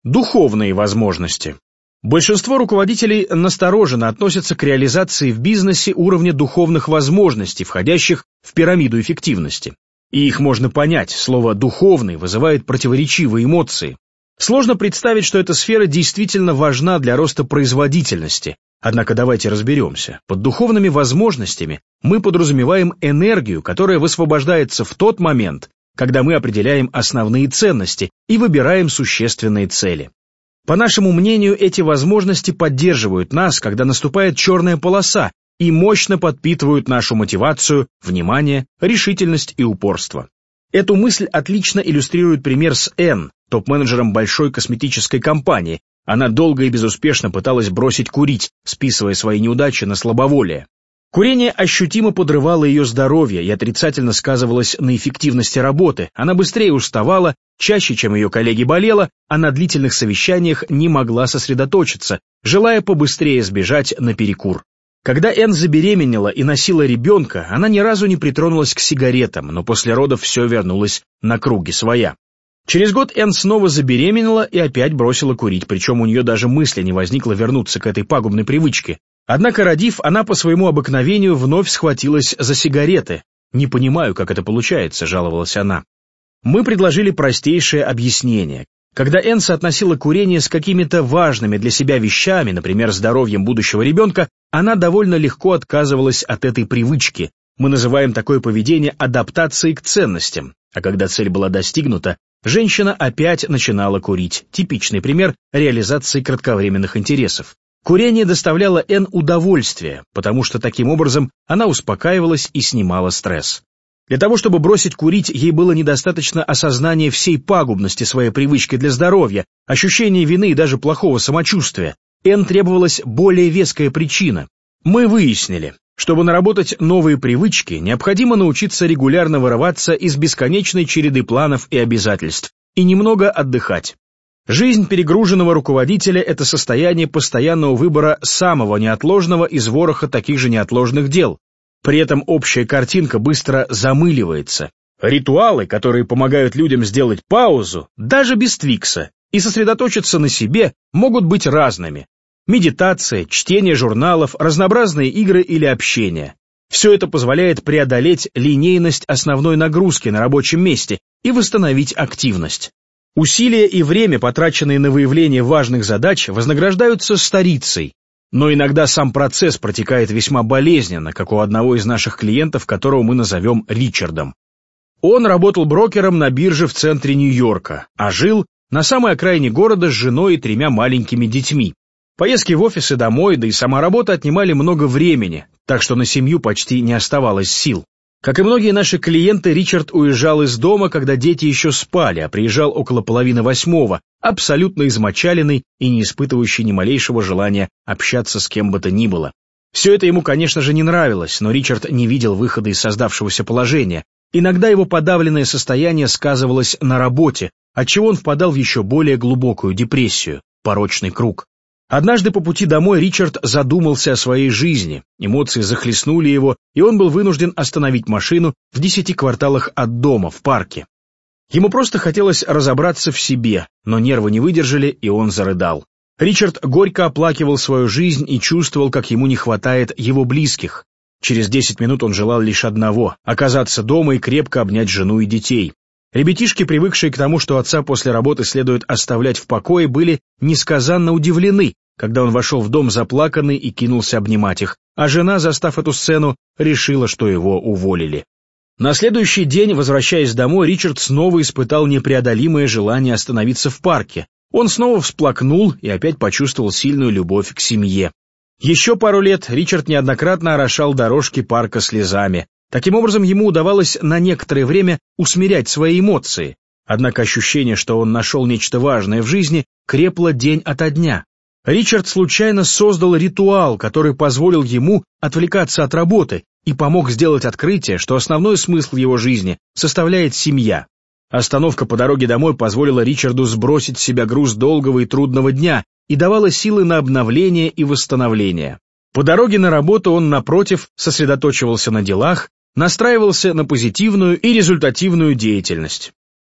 Духовные возможности. Большинство руководителей настороженно относятся к реализации в бизнесе уровня духовных возможностей, входящих в пирамиду эффективности. И их можно понять, слово «духовный» вызывает противоречивые эмоции. Сложно представить, что эта сфера действительно важна для роста производительности. Однако давайте разберемся. Под духовными возможностями мы подразумеваем энергию, которая высвобождается в тот момент, когда мы определяем основные ценности и выбираем существенные цели. По нашему мнению, эти возможности поддерживают нас, когда наступает черная полоса, и мощно подпитывают нашу мотивацию, внимание, решительность и упорство. Эту мысль отлично иллюстрирует пример с Энн, топ-менеджером большой косметической компании. Она долго и безуспешно пыталась бросить курить, списывая свои неудачи на слабоволие. Курение ощутимо подрывало ее здоровье и отрицательно сказывалось на эффективности работы. Она быстрее уставала, чаще, чем ее коллеги, болела, а на длительных совещаниях не могла сосредоточиться, желая побыстрее сбежать на перекур. Когда Энн забеременела и носила ребенка, она ни разу не притронулась к сигаретам, но после родов все вернулось на круги своя. Через год Энн снова забеременела и опять бросила курить, причем у нее даже мысли не возникло вернуться к этой пагубной привычке. Однако, родив, она по своему обыкновению вновь схватилась за сигареты. «Не понимаю, как это получается», — жаловалась она. Мы предложили простейшее объяснение. Когда Энн соотносила курение с какими-то важными для себя вещами, например, здоровьем будущего ребенка, она довольно легко отказывалась от этой привычки. Мы называем такое поведение адаптацией к ценностям. А когда цель была достигнута, женщина опять начинала курить. Типичный пример реализации кратковременных интересов. Курение доставляло Энн удовольствие, потому что таким образом она успокаивалась и снимала стресс. Для того, чтобы бросить курить, ей было недостаточно осознания всей пагубности своей привычки для здоровья, ощущения вины и даже плохого самочувствия. Энн требовалась более веская причина. Мы выяснили, чтобы наработать новые привычки, необходимо научиться регулярно вырываться из бесконечной череды планов и обязательств и немного отдыхать. Жизнь перегруженного руководителя – это состояние постоянного выбора самого неотложного из вороха таких же неотложных дел. При этом общая картинка быстро замыливается. Ритуалы, которые помогают людям сделать паузу, даже без Твикса, и сосредоточиться на себе, могут быть разными. Медитация, чтение журналов, разнообразные игры или общение. Все это позволяет преодолеть линейность основной нагрузки на рабочем месте и восстановить активность. Усилия и время, потраченные на выявление важных задач, вознаграждаются старицей. Но иногда сам процесс протекает весьма болезненно, как у одного из наших клиентов, которого мы назовем Ричардом. Он работал брокером на бирже в центре Нью-Йорка, а жил на самой окраине города с женой и 3 маленькими детьми. Поездки в офис и домой, да и сама работа отнимали много времени, так что на семью почти не оставалось сил. Как и многие наши клиенты, Ричард уезжал из дома, когда дети еще спали, а приезжал около 7:30, абсолютно измочаленный и не испытывающий ни малейшего желания общаться с кем бы то ни было. Все это ему, конечно же, не нравилось, но Ричард не видел выхода из создавшегося положения. Иногда его подавленное состояние сказывалось на работе, отчего он впадал в еще более глубокую депрессию, порочный круг. Однажды по пути домой Ричард задумался о своей жизни, эмоции захлестнули его, и он был вынужден остановить машину в 10 кварталах от дома, в парке. Ему просто хотелось разобраться в себе, но нервы не выдержали, и он зарыдал. Ричард горько оплакивал свою жизнь и чувствовал, как ему не хватает его близких. Через 10 минут он желал лишь одного — оказаться дома и крепко обнять жену и детей. Ребятишки, привыкшие к тому, что отца после работы следует оставлять в покое, были несказанно удивлены, когда он вошел в дом заплаканный и кинулся обнимать их, а жена, застав эту сцену, решила, что его уволили. На следующий день, возвращаясь домой, Ричард снова испытал непреодолимое желание остановиться в парке. Он снова всплакнул и опять почувствовал сильную любовь к семье. Еще пару лет Ричард неоднократно орошал дорожки парка слезами. Таким образом, ему удавалось на некоторое время усмирять свои эмоции. Однако ощущение, что он нашел нечто важное в жизни, крепло день ото дня. Ричард случайно создал ритуал, который позволил ему отвлекаться от работы и помог сделать открытие, что основной смысл его жизни составляет семья. Остановка по дороге домой позволила Ричарду сбросить с себя груз долгого и трудного дня и давала силы на обновление и восстановление. По дороге на работу он, напротив, сосредоточивался на делах, настраивался на позитивную и результативную деятельность.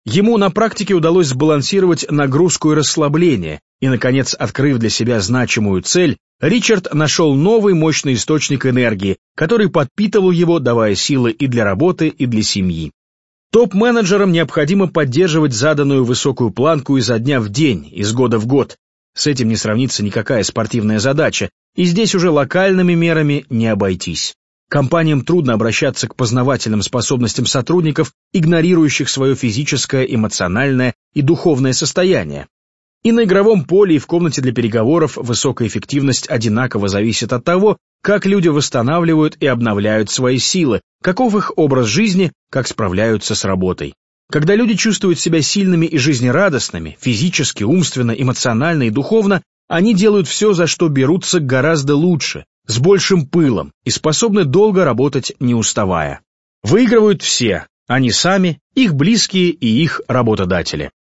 Ему на практике удалось сбалансировать нагрузку и расслабление, и, наконец, открыв для себя значимую цель, Ричард нашел новый мощный источник энергии, который подпитывал его, давая силы и для работы, и для семьи. Топ-менеджерам необходимо поддерживать заданную высокую планку изо дня в день, из года в год. С этим не сравнится никакая спортивная задача, и здесь уже локальными мерами не обойтись. Компаниям трудно обращаться к познавательным способностям сотрудников, игнорирующих свое физическое, эмоциональное и духовное состояние. И на игровом поле, и в комнате для переговоров высокая эффективность одинаково зависит от того, как люди восстанавливают и обновляют свои силы, каков их образ жизни, как справляются с работой. Когда люди чувствуют себя сильными и жизнерадостными, физически, умственно, эмоционально и духовно, они делают все, за что берутся гораздо лучше, с большим пылом и способны долго работать, не уставая. Выигрывают все, они сами, их близкие и их работодатели.